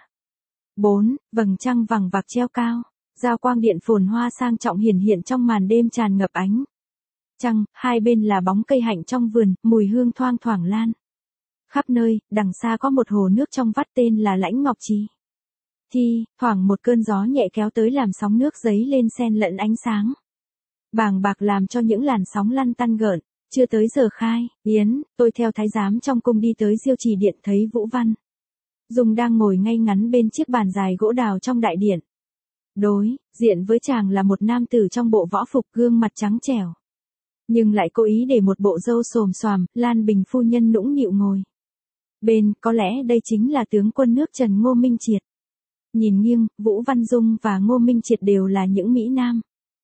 bốn. Vầng trăng vằng vặc treo cao. Giao quang điện phồn hoa sang trọng hiển hiện trong màn đêm tràn ngập ánh trăng, hai bên là bóng cây hạnh trong vườn, mùi hương thoang thoảng lan khắp nơi, đằng xa có một hồ nước trong vắt tên là Lãnh Ngọc Trì. Thi, thoảng một cơn gió nhẹ kéo tới làm sóng nước dấy lên xen lẫn ánh sáng bàng bạc làm cho những làn sóng lăn tăn gợn. Chưa tới giờ khai yến, tôi theo thái giám trong cung đi tới Diêu Trì điện thấy Vũ Văn Dung đang ngồi ngay ngắn bên chiếc bàn dài gỗ đào trong đại điện. Đối diện với chàng là một nam tử trong bộ võ phục, gương mặt trắng trẻo, nhưng lại cố ý để một bộ râu xồm xoàm. Lan Bình phu nhân nũng nịu ngồi bên, có lẽ đây chính là tướng quân nước Trần Ngô Minh Triệt. Nhìn nghiêng, Vũ Văn Dung và Ngô Minh Triệt đều là những mỹ nam.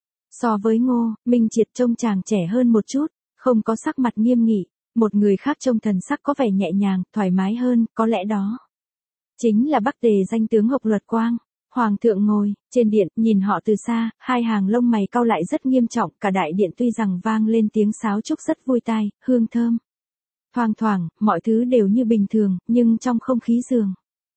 So với Ngô Minh Triệt trông chàng trẻ hơn một chút, không có sắc mặt nghiêm nghị, một người khác trông thần sắc có vẻ nhẹ nhàng, thoải mái hơn, có lẽ đó chính là Bắc Tề danh tướng Hộc Luật Quang. Hoàng thượng ngồi trên điện, nhìn họ từ xa, hai hàng lông mày cau lại rất nghiêm trọng, cả đại điện tuy rằng vang lên tiếng sáo trúc rất vui tai, hương thơm thoang thoảng, mọi thứ đều như bình thường, nhưng trong không khí dường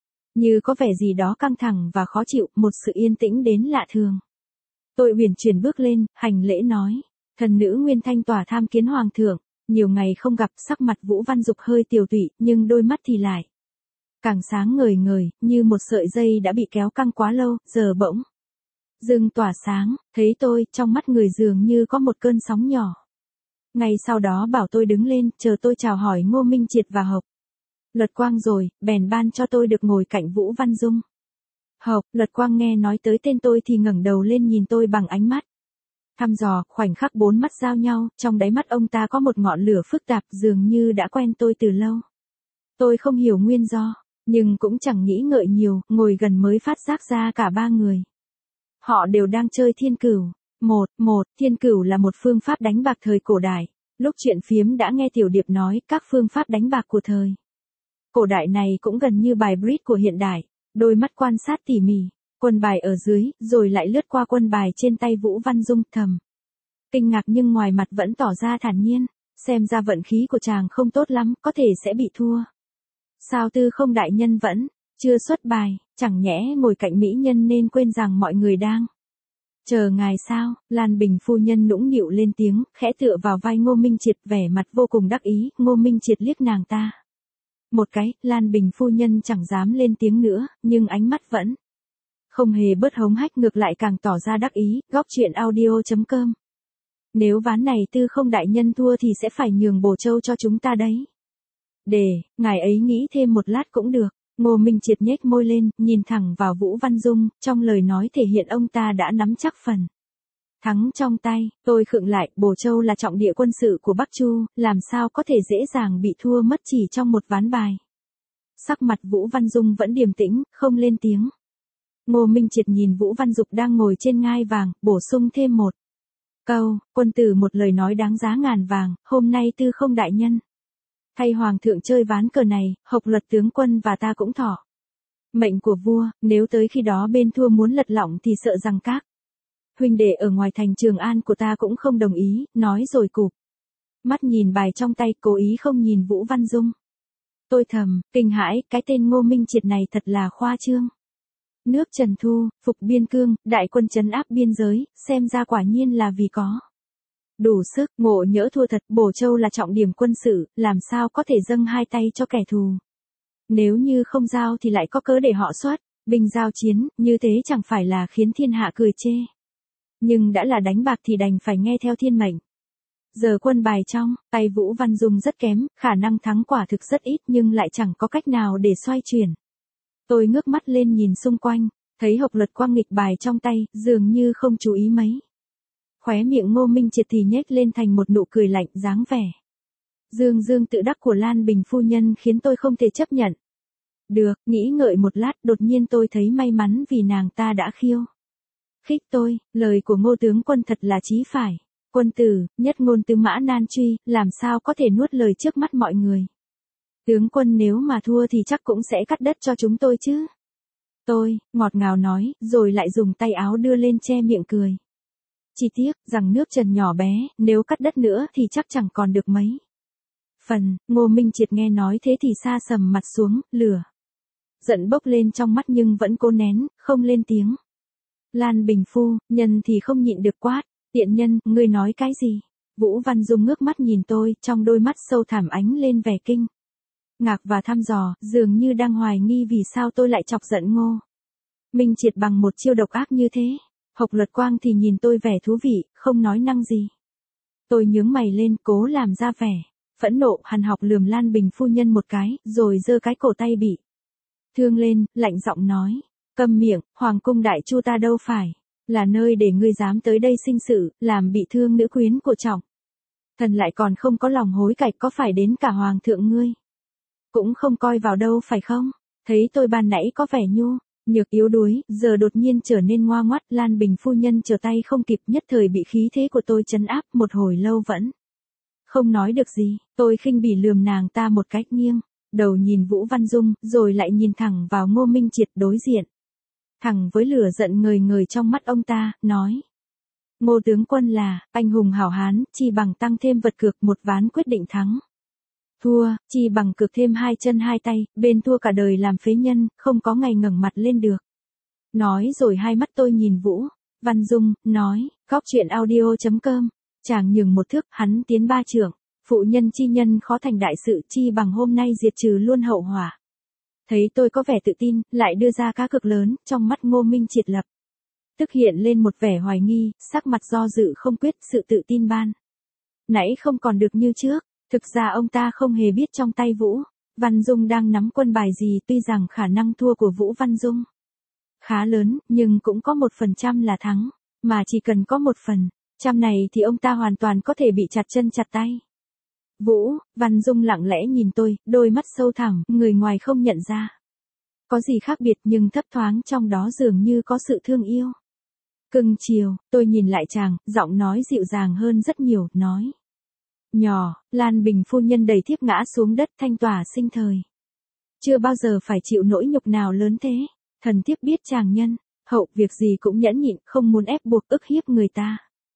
như có vẻ gì đó căng thẳng và khó chịu, một sự yên tĩnh đến lạ thường. Tôi uyển chuyển bước lên, hành lễ nói: "Thần nữ Nguyên Thanh tỏa tham kiến hoàng thượng." Nhiều ngày không gặp, sắc mặt Vũ Văn Dục hơi tiều tụy, nhưng đôi mắt thì lại càng sáng ngời ngời, như một sợi dây đã bị kéo căng quá lâu, giờ bỗng dưng tỏa sáng. Thấy tôi, trong mắt người dường như có một cơn sóng nhỏ. Ngay sau đó bảo tôi đứng lên, chờ tôi chào hỏi Ngô Minh Triệt và Hộc Luật Quang rồi, bèn ban cho tôi được ngồi cạnh Vũ Văn Dung. Hộc Luật Quang nghe nói tới tên tôi thì ngẩng đầu lên nhìn tôi bằng ánh mắt thăm dò. Khoảnh khắc bốn mắt giao nhau, trong đáy mắt ông ta có một ngọn lửa phức tạp, dường như đã quen tôi từ lâu. Tôi không hiểu nguyên do, nhưng cũng chẳng nghĩ ngợi nhiều, ngồi gần mới phát giác ra cả ba người họ đều đang chơi thiên cửu. Một, một, thiên cửu là một phương pháp đánh bạc thời cổ đại. Lúc chuyện phiếm đã nghe Tiểu Điệp nói các phương pháp đánh bạc của thời cổ đại này cũng gần như bài bridge của hiện đại. Đôi mắt quan sát tỉ mỉ quân bài ở dưới, rồi lại lướt qua quân bài trên tay Vũ Văn Dung, thầm kinh ngạc nhưng ngoài mặt vẫn tỏ ra thản nhiên. Xem ra vận khí của chàng không tốt lắm, có thể sẽ bị thua. Sao Tư Không đại nhân vẫn chưa xuất bài, chẳng nhẽ ngồi cạnh mỹ nhân nên quên rằng mọi người đang chờ ngài sao? Lan Bình phu nhân nũng nịu lên tiếng, khẽ tựa vào vai Ngô Minh Triệt, vẻ mặt vô cùng đắc ý. Ngô Minh Triệt liếc nàng ta một cái, Lan Bình phu nhân chẳng dám lên tiếng nữa, nhưng ánh mắt vẫn không hề bớt hống hách, ngược lại càng tỏ ra đắc ý. Góc truyện audio chấm com. Nếu ván này Tư Không đại nhân thua thì sẽ phải nhường bổ châu cho chúng ta đấy. Để ngài ấy nghĩ thêm một lát cũng được. Ngô Minh Triệt nhếch môi lên, nhìn thẳng vào Vũ Văn Dung, trong lời nói thể hiện ông ta đã nắm chắc phần thắng trong tay. Tôi khựng lại, Bổ Châu là trọng địa quân sự của Bắc Chu, làm sao có thể dễ dàng bị thua mất chỉ trong một ván bài. Sắc mặt Vũ Văn Dung vẫn điềm tĩnh, không lên tiếng. Ngô Minh Triệt nhìn Vũ Văn Dục đang ngồi trên ngai vàng, bổ sung thêm một câu: "Quân tử một lời nói đáng giá ngàn vàng, hôm nay Tư Không đại nhân thay hoàng thượng chơi ván cờ này, Hộc Luật tướng quân và ta cũng thọ mệnh của vua, nếu tới khi đó bên thua muốn lật lọng thì sợ rằng các huynh đệ ở ngoài thành Trường An của ta cũng không đồng ý." Nói rồi cụp mắt nhìn bài trong tay, cố ý không nhìn Vũ Văn Dung. Tôi thầm kinh hãi, cái tên Ngô Minh Triệt này thật là khoa trương. Nước Trần Thu, phục biên cương, đại quân trấn áp biên giới, xem ra quả nhiên là vì có đủ sức. Ngộ nhỡ thua thật, Bổ Châu là trọng điểm quân sự, làm sao có thể dâng hai tay cho kẻ thù. Nếu như không giao thì lại có cớ để họ xuất binh giao chiến, như thế chẳng phải là khiến thiên hạ cười chê. Nhưng đã là đánh bạc thì đành phải nghe theo thiên mệnh. Giờ quân bài trong tay Vũ Văn Dung rất kém, khả năng thắng quả thực rất ít, nhưng lại chẳng có cách nào để xoay chuyển. Tôi ngước mắt lên nhìn xung quanh, thấy Hộc Luật Quang nghịch bài trong tay, dường như không chú ý mấy. Khóe miệng Ngô Minh Triệt thì nhếch lên thành một nụ cười lạnh, dáng vẻ dương dương tự đắc của Lan Bình phu nhân khiến tôi không thể chấp nhận được. Nghĩ ngợi một lát, đột nhiên tôi thấy may mắn vì nàng ta đã khiêu khích tôi. Lời của Ngô tướng quân thật là chí phải. Quân tử, nhất ngôn tứ mã nan truy, làm sao có thể nuốt lời trước mắt mọi người. Tướng quân nếu mà thua thì chắc cũng sẽ cắt đất cho chúng tôi chứ. Tôi ngọt ngào nói, rồi lại dùng tay áo đưa lên che miệng cười. Chỉ tiếc rằng nước Trần nhỏ bé, nếu cắt đất nữa thì chắc chẳng còn được mấy phần, Ngô Minh Triệt nghe nói thế thì sa sầm mặt xuống, lửa giận bốc lên trong mắt nhưng vẫn cố nén, không lên tiếng. Lan Bình phu nhân thì không nhịn được quát, tiện nhân, ngươi nói cái gì? Vũ Văn Dung ngước mắt nhìn tôi, trong đôi mắt sâu thẳm ánh lên vẻ kinh ngạc và thăm dò, dường như đang hoài nghi vì sao tôi lại chọc giận Ngô Minh Triệt bằng một chiêu độc ác như thế. Hộc Luật Quang thì nhìn tôi vẻ thú vị, không nói năng gì. Tôi nhướng mày lên, cố làm ra vẻ phẫn nộ, hằn học lườm Lan Bình phu nhân một cái, rồi giơ cái cổ tay bị thương lên, lạnh giọng nói, câm miệng, hoàng cung đại chu ta đâu phải là nơi để ngươi dám tới đây sinh sự, làm bị thương nữ quyến của trọng thần, lại còn không có lòng hối cải, có phải đến cả hoàng thượng ngươi cũng không coi vào đâu phải không? Thấy tôi ban nãy có vẻ nhu nhược yếu đuối, giờ đột nhiên trở nên ngoa ngoắt, Lan Bình phu nhân trở tay không kịp, nhất thời bị khí thế của tôi trấn áp, một hồi lâu vẫn không nói được gì. Tôi khinh bỉ lườm nàng ta một cách nghiêng đầu nhìn Vũ Văn Dung, rồi lại nhìn thẳng vào Ngô Minh Triệt đối diện. Thẳng với lửa giận ngời ngời trong mắt ông ta, nói. Ngô tướng quân là anh hùng hảo hán, chi bằng tăng thêm vật cược một ván quyết định thắng thua, chi bằng cược thêm hai chân hai tay, bên thua cả đời làm phế nhân, không có ngày ngẩng mặt lên được. Nói rồi hai mắt tôi nhìn Vũ Văn Dung, nói, góc chuyện audio chấm com, chàng nhường một thước, hắn tiến ba trượng, phụ nhân chi nhân khó thành đại sự, chi bằng hôm nay diệt trừ luôn hậu hỏa. Thấy tôi có vẻ tự tin, lại đưa ra cá cược lớn, trong mắt Ngô Minh Triệt lập tức hiện lên một vẻ hoài nghi, sắc mặt do dự không quyết, sự tự tin ban nãy không còn được như trước. Thực ra ông ta không hề biết trong tay Vũ Văn Dung đang nắm quân bài gì, tuy rằng khả năng thua của Vũ Văn Dung khá lớn, nhưng cũng có một phần trăm là thắng, mà chỉ cần có một phần trăm này thì ông ta hoàn toàn có thể bị chặt chân chặt tay. Vũ Văn Dung lặng lẽ nhìn tôi, đôi mắt sâu thẳm, người ngoài không nhận ra có gì khác biệt, nhưng thấp thoáng trong đó dường như có sự thương yêu cưng chiều. Tôi nhìn lại chàng, giọng nói dịu dàng hơn rất nhiều, nói. Nhỏ, Lan Bình phu nhân đẩy thiếp ngã xuống đất, thanh tỏa sinh thời chưa bao giờ phải chịu nỗi nhục nào lớn thế. Thần thiếp biết chàng nhân hậu, việc gì cũng nhẫn nhịn, không muốn ép buộc ức hiếp người ta.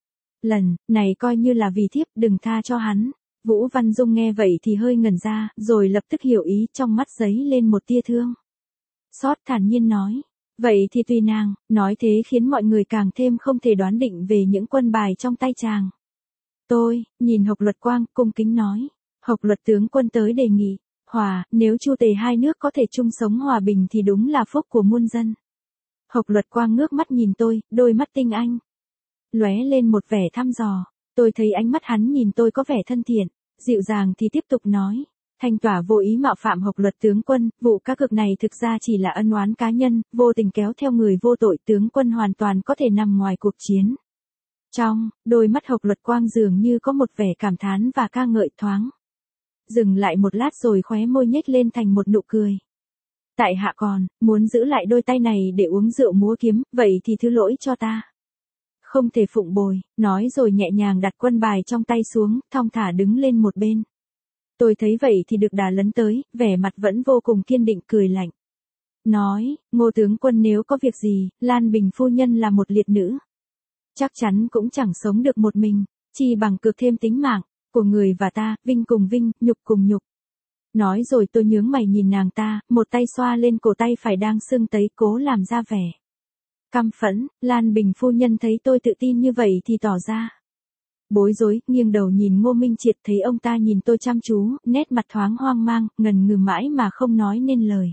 Lần này coi như là vì thiếp, đừng tha cho hắn. Vũ Văn Dung nghe vậy thì hơi ngẩn ra, rồi lập tức hiểu ý, trong mắt giấy lên một tia thương xót, thản nhiên nói. Vậy thì tùy nàng. Nói thế khiến mọi người càng thêm không thể đoán định về những quân bài trong tay chàng. Tôi nhìn Hộc Luật Quang, cung kính nói. Hộc Luật tướng quân tới đề nghị hòa, nếu Chu Tề hai nước có thể chung sống hòa bình thì đúng là phúc của muôn dân. Hộc Luật Quang ngước mắt nhìn tôi, đôi mắt tinh anh lóe lên một vẻ thăm dò. Tôi thấy ánh mắt hắn nhìn tôi có vẻ thân thiện, dịu dàng thì tiếp tục nói. Thanh tỏa vô ý mạo phạm Hộc Luật tướng quân, vụ cá cược này thực ra chỉ là ân oán cá nhân, vô tình kéo theo người vô tội, tướng quân hoàn toàn có thể nằm ngoài cuộc chiến. Trong đôi mắt Hộc Luật Quang dường như có một vẻ cảm thán và ca ngợi, thoáng dừng lại một lát rồi khóe môi nhếch lên thành một nụ cười. Tại hạ còn muốn giữ lại đôi tay này để uống rượu múa kiếm, vậy thì thứ lỗi cho ta. Không thể phụng bồi, nói rồi nhẹ nhàng đặt quân bài trong tay xuống, thong thả đứng lên một bên. Tôi thấy vậy thì được đà lấn tới, vẻ mặt vẫn vô cùng kiên định, cười lạnh. Nói, Ngô tướng quân nếu có việc gì, Lan Bình phu nhân là một liệt nữ. Chắc chắn cũng chẳng sống được một mình, chi bằng cược thêm tính mạng của người và ta, vinh cùng vinh, nhục cùng nhục. Nói rồi tôi nhướng mày nhìn nàng ta, một tay xoa lên cổ tay phải đang sưng tấy, cố làm ra vẻ căm phẫn. Lan Bình phu nhân thấy tôi tự tin như vậy thì tỏ ra bối rối, nghiêng đầu nhìn Ngô Minh Triệt, thấy ông ta nhìn tôi chăm chú, nét mặt thoáng hoang mang, ngần ngừ mãi mà không nói nên lời.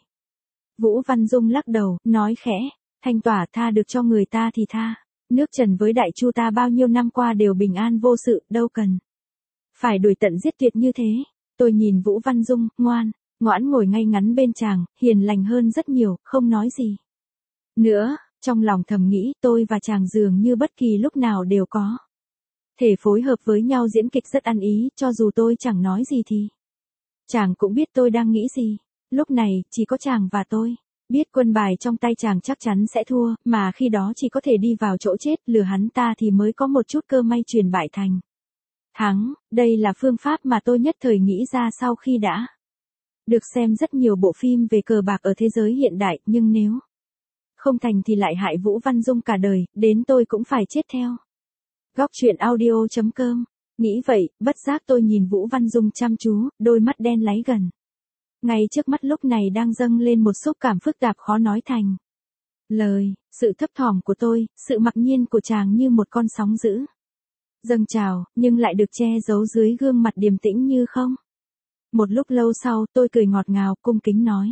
Vũ Văn Dung lắc đầu, nói khẽ, Thanh tỏa tha được cho người ta thì tha. Nước Trần với Đại Chu ta bao nhiêu năm qua đều bình an vô sự, đâu cần phải đuổi tận giết tuyệt như thế. Tôi nhìn Vũ Văn Dung, ngoan ngoãn ngồi ngay ngắn bên chàng, hiền lành hơn rất nhiều, không nói gì nữa. Trong lòng thầm nghĩ, tôi và chàng dường như bất kỳ lúc nào đều có thể phối hợp với nhau diễn kịch rất ăn ý, cho dù tôi chẳng nói gì thì chàng cũng biết tôi đang nghĩ gì. Lúc này, chỉ có chàng và tôi biết quân bài trong tay chàng chắc chắn sẽ thua, mà khi đó chỉ có thể đi vào chỗ chết, lừa hắn ta thì mới có một chút cơ may chuyển bại thành thắng. Đây là phương pháp mà tôi nhất thời nghĩ ra sau khi đã được xem rất nhiều bộ phim về cờ bạc ở thế giới hiện đại, nhưng nếu không thành thì lại hại Vũ Văn Dung cả đời, đến tôi cũng phải chết theo. Góc chuyện audio chấm com Nghĩ vậy, bất giác tôi nhìn Vũ Văn Dung chăm chú, đôi mắt đen láy gần. Ngay trước mắt lúc này đang dâng lên một xúc cảm phức tạp khó nói thành lời, sự thấp thỏm của tôi, sự mặc nhiên của chàng như một con sóng dữ. Dâng trào, nhưng lại được che giấu dưới gương mặt điềm tĩnh như không. Một lúc lâu sau, tôi cười ngọt ngào, cung kính nói.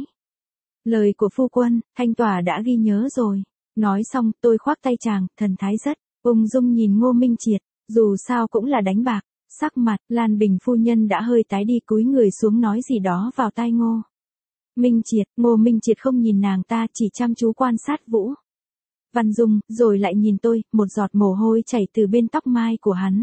Lời của phu quân, Thanh Tỏa đã ghi nhớ rồi. Nói xong, tôi khoác tay chàng, thần thái rất ung dung nhìn Ngô Minh Triệt, dù sao cũng là đánh bạc. Sắc mặt, Lan Bình phu nhân đã hơi tái đi, cúi người xuống nói gì đó vào tai Ngô Minh Triệt. Ngô Minh Triệt không nhìn nàng ta, chỉ chăm chú quan sát Vũ Văn Dung, rồi lại nhìn tôi, một giọt mồ hôi chảy từ bên tóc mai của hắn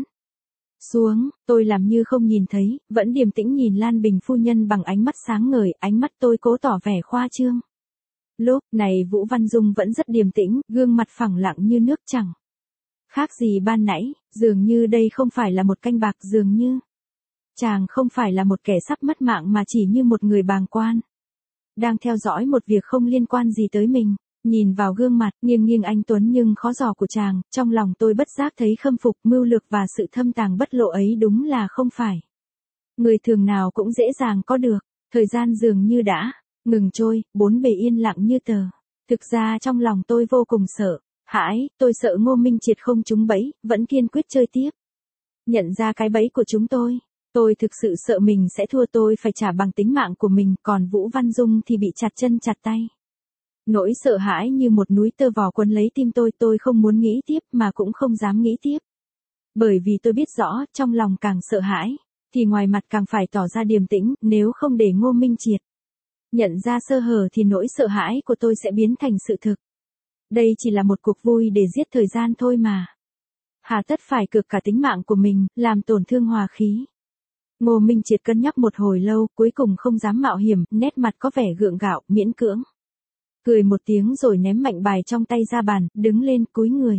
xuống. Tôi làm như không nhìn thấy, vẫn điềm tĩnh nhìn Lan Bình phu nhân bằng ánh mắt sáng ngời, ánh mắt tôi cố tỏ vẻ khoa trương. Lúc này Vũ Văn Dung vẫn rất điềm tĩnh, gương mặt phẳng lặng như nước, chẳng khác gì ban nãy, dường như đây không phải là một canh bạc, dường như chàng không phải là một kẻ sắp mất mạng mà chỉ như một người bàng quan, đang theo dõi một việc không liên quan gì tới mình. Nhìn vào gương mặt nghiêng nghiêng anh tuấn nhưng khó dò của chàng, trong lòng tôi bất giác thấy khâm phục. Mưu lược và sự thâm tàng bất lộ ấy đúng là không phải người thường nào cũng dễ dàng có được. Thời gian dường như đã ngừng trôi, bốn bề yên lặng như tờ. Thực ra trong lòng tôi vô cùng sợ hãi, tôi sợ Ngô Minh Triệt không trúng bẫy, vẫn kiên quyết chơi tiếp. Nhận ra cái bẫy của chúng tôi, tôi thực sự sợ mình sẽ thua, tôi phải trả bằng tính mạng của mình, còn Vũ Văn Dung thì bị chặt chân chặt tay. Nỗi sợ hãi như một núi tơ vò quấn lấy tim tôi, tôi không muốn nghĩ tiếp mà cũng không dám nghĩ tiếp. Bởi vì tôi biết rõ, trong lòng càng sợ hãi, thì ngoài mặt càng phải tỏ ra điềm tĩnh, nếu không để Ngô Minh Triệt nhận ra sơ hở thì nỗi sợ hãi của tôi sẽ biến thành sự thực. Đây chỉ là một cuộc vui để giết thời gian thôi mà. Hà tất phải cược cả tính mạng của mình, làm tổn thương hòa khí. Ngô Minh Triệt cân nhắc một hồi lâu, cuối cùng không dám mạo hiểm, nét mặt có vẻ gượng gạo, miễn cưỡng cười một tiếng rồi ném mạnh bài trong tay ra bàn, đứng lên cúi người.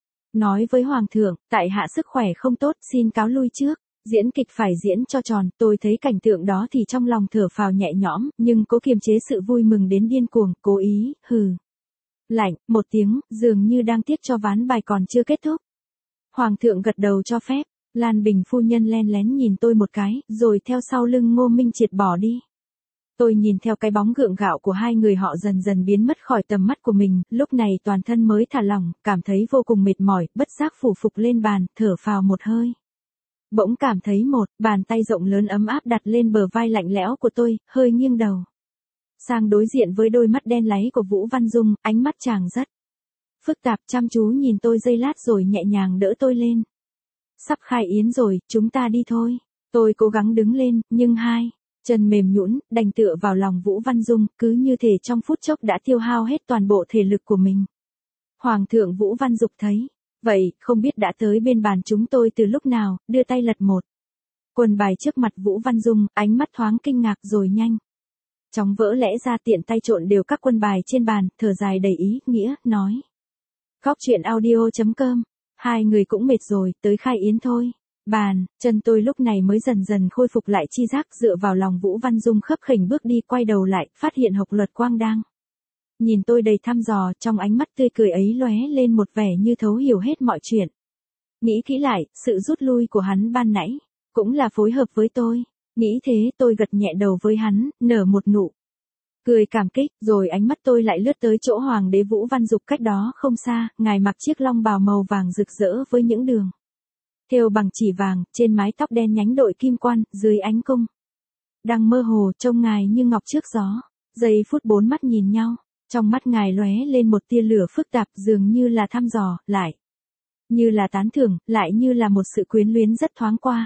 Nói với Hoàng thượng, tại hạ sức khỏe không tốt, xin cáo lui trước. Diễn kịch phải diễn cho tròn, tôi thấy cảnh tượng đó thì trong lòng thở phào nhẹ nhõm, nhưng cố kiềm chế sự vui mừng đến điên cuồng, cố ý, hừ. Lạnh, một tiếng, dường như đang tiếc cho ván bài còn chưa kết thúc. Hoàng thượng gật đầu cho phép, Lan Bình phu nhân len lén nhìn tôi một cái, rồi theo sau lưng Ngô Minh Triệt bỏ đi. Tôi nhìn theo cái bóng gượng gạo của hai người họ dần dần biến mất khỏi tầm mắt của mình, lúc này toàn thân mới thả lỏng, cảm thấy vô cùng mệt mỏi, bất giác phủ phục lên bàn, thở phào một hơi. Bỗng cảm thấy một bàn tay rộng lớn ấm áp đặt lên bờ vai lạnh lẽo của tôi, hơi nghiêng đầu sang đối diện với đôi mắt đen láy của Vũ Văn Dung, ánh mắt chàng rất phức tạp, chăm chú nhìn tôi giây lát rồi nhẹ nhàng đỡ tôi lên. Sắp khai yến rồi, chúng ta đi thôi. Tôi cố gắng đứng lên, nhưng hai chân mềm nhũn, đành tựa vào lòng Vũ Văn Dung, cứ như thể trong phút chốc đã tiêu hao hết toàn bộ thể lực của mình. Hoàng thượng Vũ Văn Dục thấy vậy, không biết đã tới bên bàn chúng tôi từ lúc nào, đưa tay lật một quần bài trước mặt Vũ Văn Dung, ánh mắt thoáng kinh ngạc rồi nhanh chóng vỡ lẽ ra, tiện tay trộn đều các quân bài trên bàn, thở dài đầy ý nghĩa, nói. Góc truyện audio chấm com, hai người cũng mệt rồi, tới khai yến thôi. Bàn, chân tôi lúc này mới dần dần khôi phục lại chi giác, dựa vào lòng Vũ Văn Dung khấp khểnh bước đi, quay đầu lại, phát hiện Hộc Luật Quang đang nhìn tôi đầy thăm dò, trong ánh mắt tươi cười ấy lóe lên một vẻ như thấu hiểu hết mọi chuyện. Nghĩ kỹ lại, sự rút lui của hắn ban nãy cũng là phối hợp với tôi. Nghĩ thế, tôi gật nhẹ đầu với hắn, nở một nụ cười cảm kích, rồi ánh mắt tôi lại lướt tới chỗ Hoàng đế Vũ Văn Dục cách đó không xa, ngài mặc chiếc long bào màu vàng rực rỡ với những đường thêu bằng chỉ vàng, trên mái tóc đen nhánh đội kim quan, dưới ánh cung đang mơ hồ, trông ngài như ngọc trước gió. Giây phút bốn mắt nhìn nhau, trong mắt ngài lóe lên một tia lửa phức tạp, dường như là thăm dò, lại như là tán thưởng, lại như là một sự quyến luyến rất thoáng qua.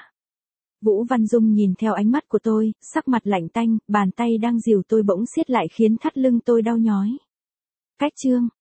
Vũ Văn Dung nhìn theo ánh mắt của tôi, sắc mặt lạnh tanh, bàn tay đang dìu tôi bỗng siết lại khiến thắt lưng tôi đau nhói. Cách chương